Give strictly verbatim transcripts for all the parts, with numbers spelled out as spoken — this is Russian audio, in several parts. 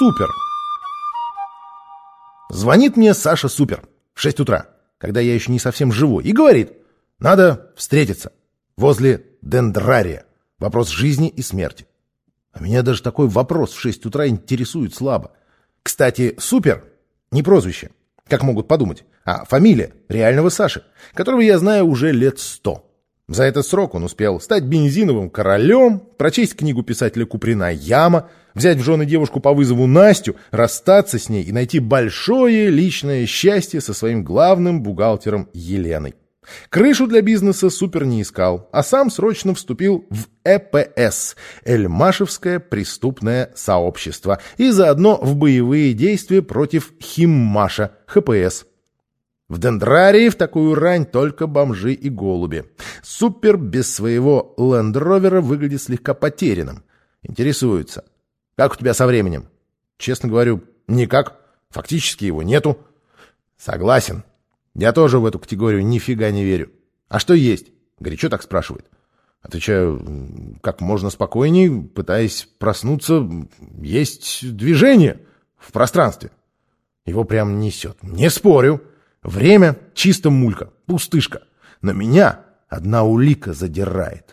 Супер. Звонит мне Саша Супер в шесть утра, когда я еще не совсем живой, и говорит: надо встретиться возле дендрария. Вопрос жизни и смерти. А меня даже такой вопрос в шесть утра интересует слабо. Кстати, Супер не прозвище, как могут подумать, а фамилия реального Саши, которого я знаю уже лет сто. За этот срок он успел стать бензиновым королем, прочесть книгу писателя Куприна «Яма», взять в жены девушку по вызову Настю, расстаться с ней и найти большое личное счастье со своим главным бухгалтером Еленой. Крышу для бизнеса Супер не искал, а сам срочно вступил в э пэ эс – Эльмашевское преступное сообщество, и заодно в боевые действия против Химмаша – ха пэ эс. В дендрарии в такую рань только бомжи и голуби. Супер без своего лендровера выглядит слегка потерянным. Интересуется: как у тебя со временем? Честно говорю, никак. Фактически его нету. Согласен. Я тоже в эту категорию нифига не верю. А что есть? Горячо так спрашивает. Отвечаю как можно спокойней, пытаясь проснуться. Есть движение в пространстве. Его прям несет. Не спорю. Время чисто мулька, пустышка. Но меня одна улика задирает.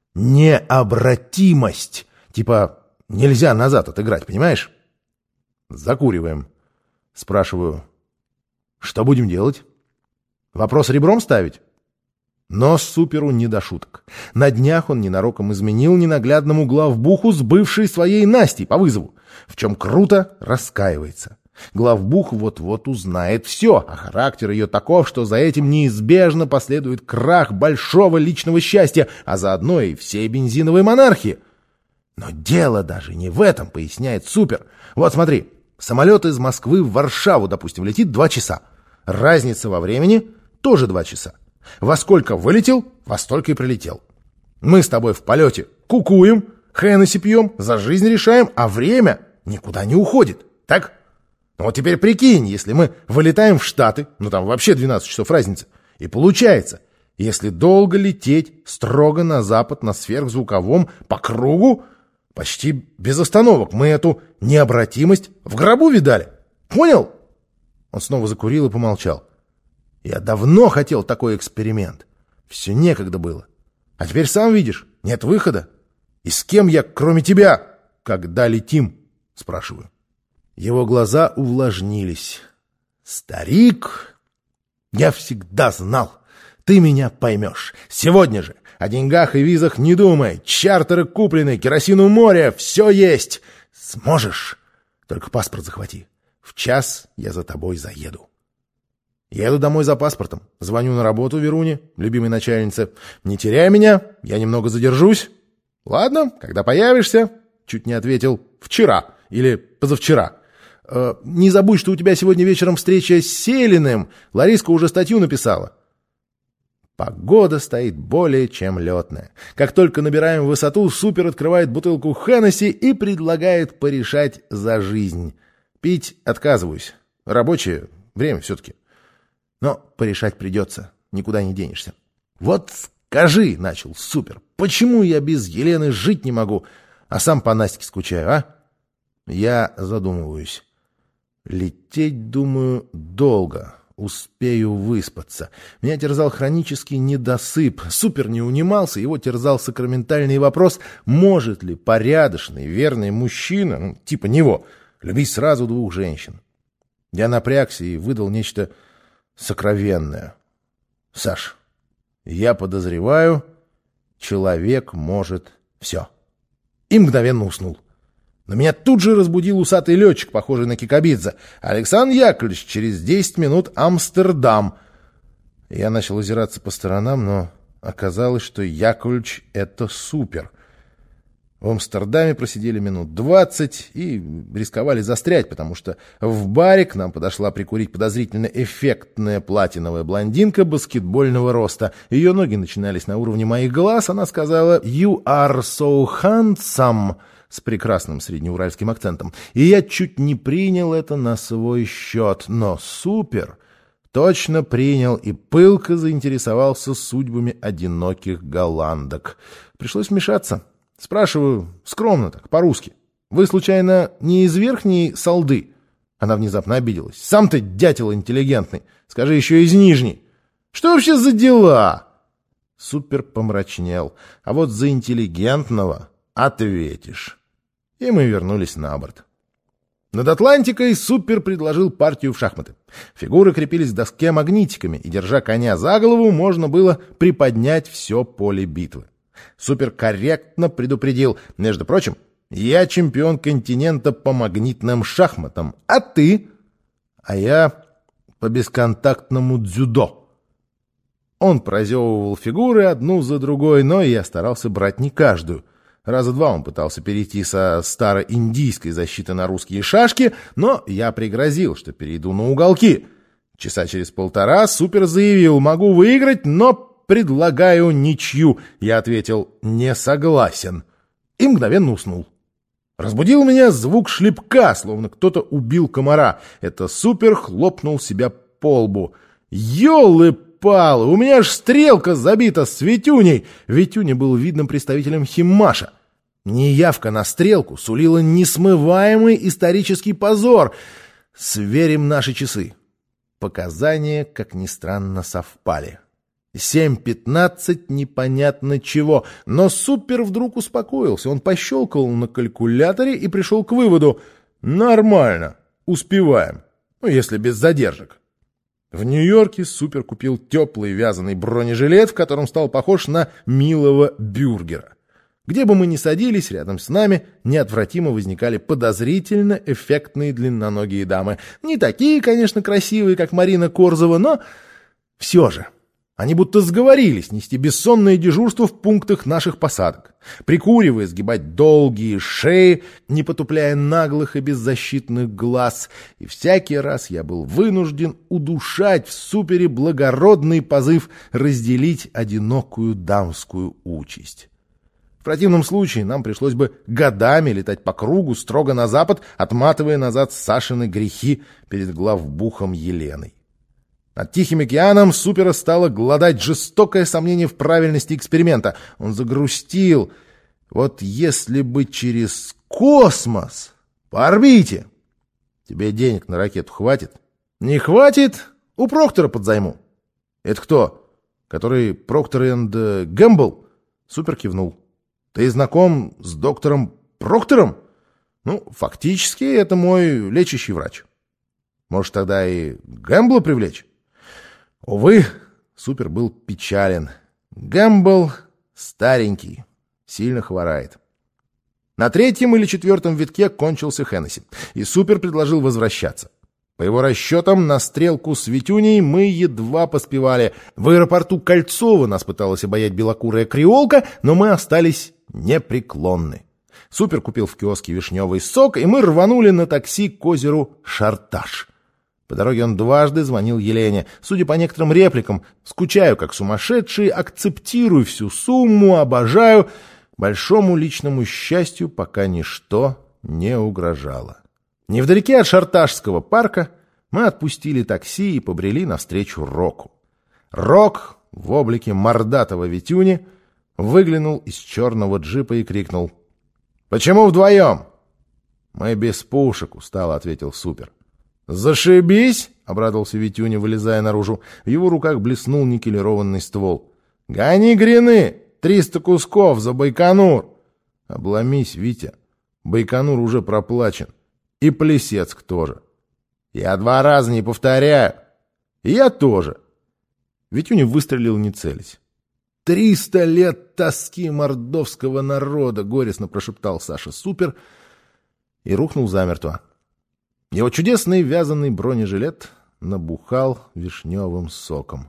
Необратимость. Типа нельзя назад отыграть, понимаешь? Закуриваем. Спрашиваю: что будем делать? Вопрос ребром ставить? Но Суперу не до шуток. На днях он ненароком изменил ненаглядному главбуху с бывшей своей Настей по вызову, в чем круто раскаивается. Главбух вот-вот узнает все, а характер ее таков, что за этим неизбежно последует крах большого личного счастья, а заодно и всей бензиновой монархии. Но дело даже не в этом, поясняет Супер. Вот смотри, самолет из Москвы в Варшаву, допустим, летит два часа. Разница во времени тоже два часа. Во сколько вылетел, во столько и прилетел. Мы с тобой в полете кукуем, Хеннесси пьем, за жизнь решаем, а время никуда не уходит. Так? Ну вот теперь прикинь, если мы вылетаем в Штаты, ну там вообще двенадцать часов разница, и получается, если долго лететь строго на запад на сверхзвуковом по кругу, почти без остановок, мы эту необратимость в гробу видали. Понял? Он снова закурил и помолчал. Я давно хотел такой эксперимент. Все некогда было. А теперь сам видишь, нет выхода. И с кем я, кроме тебя, когда летим? Спрашиваю. Его глаза увлажнились. Старик, я всегда знал, ты меня поймешь. Сегодня же о деньгах и визах не думай. Чартеры куплены, керосин у моря, все есть. Сможешь? Только паспорт захвати. В час я за тобой заеду. Еду домой за паспортом. Звоню на работу Веруне, любимой начальнице. Не теряй меня, я немного задержусь. Ладно, когда появишься? Чуть не ответил. Вчера или позавчера. Э, не забудь, что у тебя сегодня вечером встреча с Селиным. Лариска уже статью написала. Погода стоит более чем летная. Как только набираем высоту, Супер открывает бутылку Хеннесси и предлагает порешать за жизнь. Пить отказываюсь. Рабочее время все-таки. Но порешать придется, никуда не денешься. Вот скажи, начал Супер, почему я без Елены жить не могу, а сам по Настике скучаю, а? Я задумываюсь. Лететь, думаю, долго. Успею выспаться. Меня терзал хронический недосып. Супер не унимался, его терзал сакраментальный вопрос, может ли порядочный, верный мужчина, ну, типа него, любить сразу двух женщин. Я напрягся и выдал нечто сокровенное. Саш, я подозреваю, человек может все. И мгновенно уснул. Но меня тут же разбудил усатый летчик, похожий на Кикабидзе. Александр Яковлевич, через десять минут Амстердам. Я начал озираться по сторонам, но оказалось, что Яковлевич — это Супер. В Амстердаме просидели минут двадцать и рисковали застрять, потому что в баре к нам подошла прикурить подозрительно эффектная платиновая блондинка баскетбольного роста. Ее ноги начинались на уровне моих глаз. Она сказала «You are so handsome» с прекрасным среднеуральским акцентом. И я чуть не принял это на свой счет. Но Супер точно принял и пылко заинтересовался судьбами одиноких голландок. Пришлось вмешаться. Спрашиваю скромно так, по-русски. Вы, случайно, не из Верхней Салды?» Она внезапно обиделась. «Сам ты дятел интеллигентный. Скажи, еще из Нижней. Что вообще за дела?» Супер помрачнел. «А вот за интеллигентного ответишь». И мы вернулись на борт. Над Атлантикой Супер предложил партию в шахматы. Фигуры крепились к доске магнитиками, и, держа коня за голову, можно было приподнять все поле битвы. Супер корректно предупредил: «Между прочим, я чемпион континента по магнитным шахматам, а ты?» «А я по бесконтактному дзюдо». Он прозевывал фигуры одну за другой, но я старался брать не каждую. Раза два он пытался перейти со староиндийской защиты на русские шашки, но я пригрозил, что перейду на уголки. Часа через полтора Супер заявил: «Могу выиграть, но предлагаю ничью». Я ответил: «Не согласен». И мгновенно уснул. Разбудил меня звук шлепка, словно кто-то убил комара. Это Супер хлопнул себя по лбу. «Ёлы-палы, у меня ж стрелка забита с Витюней!» Витюня был видным представителем Химмаша. Неявка на стрелку сулила несмываемый исторический позор. Сверим наши часы. Показания, как ни странно, совпали. семь пятнадцать непонятно чего, но Супер вдруг успокоился. Он пощелкал на калькуляторе и пришел к выводу: нормально, успеваем, ну если без задержек. В Нью-Йорке Супер купил теплый вязаный бронежилет, в котором стал похож на милого бюргера. Где бы мы ни садились, рядом с нами неотвратимо возникали подозрительно эффектные длинноногие дамы. Не такие, конечно, красивые, как Марина Корзова, но все же. Они будто сговорились нести бессонное дежурство в пунктах наших посадок, прикуривая, сгибать долгие шеи, не потупляя наглых и беззащитных глаз. И всякий раз я был вынужден удушать в Супере благородный позыв разделить одинокую дамскую участь. В противном случае нам пришлось бы годами летать по кругу строго на запад, отматывая назад Сашины грехи перед главбухом Еленой. Над Тихим океаном Супера стало глодать жестокое сомнение в правильности эксперимента. Он загрустил. Вот если бы через космос по орбите. Тебе денег на ракету хватит? Не хватит? У Проктора подзайму. Это кто? Который Проктор энд Гэмбл? Супер кивнул. Ты знаком с доктором Проктором? Ну, фактически это мой лечащий врач. Может, тогда и Гэмбла привлечь? Увы, Супер был печален. Гэмбл старенький, сильно хворает. На третьем или четвертом витке кончился Хеннесси, и Супер предложил возвращаться. По его расчетам, на стрелку с Витюней мы едва поспевали. В аэропорту Кольцово нас пыталась обаять белокурая креолка, но мы остались непреклонны. Супер купил в киоске вишневый сок, и мы рванули на такси к озеру Шарташ. По дороге он дважды звонил Елене. Судя по некоторым репликам: «Скучаю, как сумасшедший, акцептирую всю сумму, обожаю». Большому личному счастью пока ничто не угрожало. Невдалеке от Шарташского парка мы отпустили такси и побрели навстречу Року. Рок в облике мордатого Витюни выглянул из черного джипа и крикнул: «Почему вдвоем?» «Мы без пушек», — устало ответил Супер. «Зашибись!» — обрадовался Витюня, вылезая наружу. В его руках блеснул никелированный ствол. «Гони грины! Триста кусков за Байконур!» «Обломись, Витя! Байконур уже проплачен. И Плесецк тоже. Я два раза не повторяю. И я тоже». Витюня выстрелил, не целясь. «Триста лет тоски мордовского народа!» — горестно прошептал Саша Супер и рухнул замертво. Его чудесный вязаный бронежилет набухал вишневым соком.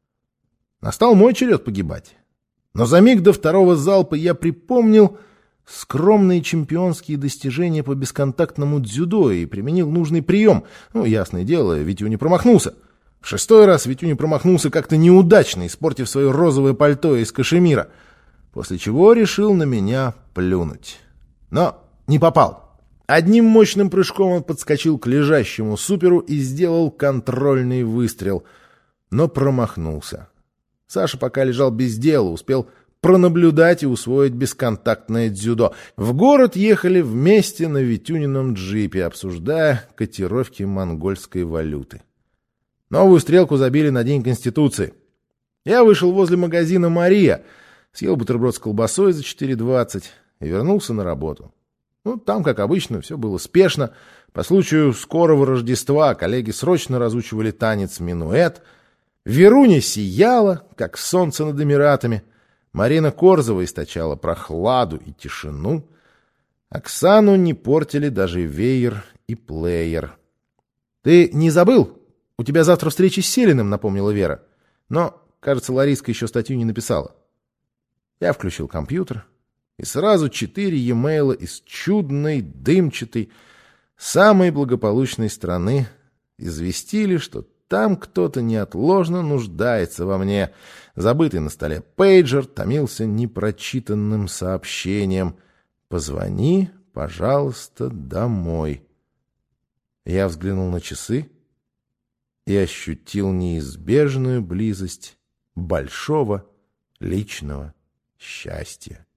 Настал мой черед погибать. Но за миг до второго залпа я припомнил скромные чемпионские достижения по бесконтактному дзюдо и применил нужный прием. Ну, ясное дело, Витюня промахнулся. В шестой раз Витюня промахнулся как-то неудачно, испортив свое розовое пальто из кашемира, после чего решил на меня плюнуть. Но не попал. Одним мощным прыжком он подскочил к лежащему Суперу и сделал контрольный выстрел, но промахнулся. Саша пока лежал без дела, успел пронаблюдать и усвоить бесконтактное дзюдо. В город ехали вместе на Витюнином джипе, обсуждая котировки монгольской валюты. Новую стрелку забили на День Конституции. Я вышел возле магазина «Мария», съел бутерброд с колбасой за четыре двадцать и вернулся на работу. Ну, там, как обычно, все было спешно. По случаю скорого Рождества коллеги срочно разучивали танец минуэт. Веруня сияла, как солнце над Эмиратами. Марина Корзова источала прохладу и тишину. Оксану не портили даже веер и плеер. — Ты не забыл? У тебя завтра встреча с Селиным, — напомнила Вера. Но, кажется, Лариска еще статью не написала. Я включил компьютер, и сразу четыре e-mail из чудной, дымчатой, самой благополучной страны известили, что там кто-то неотложно нуждается во мне. Забытый на столе пейджер томился непрочитанным сообщением: «Позвони, пожалуйста, домой». Я взглянул на часы и ощутил неизбежную близость большого личного счастья.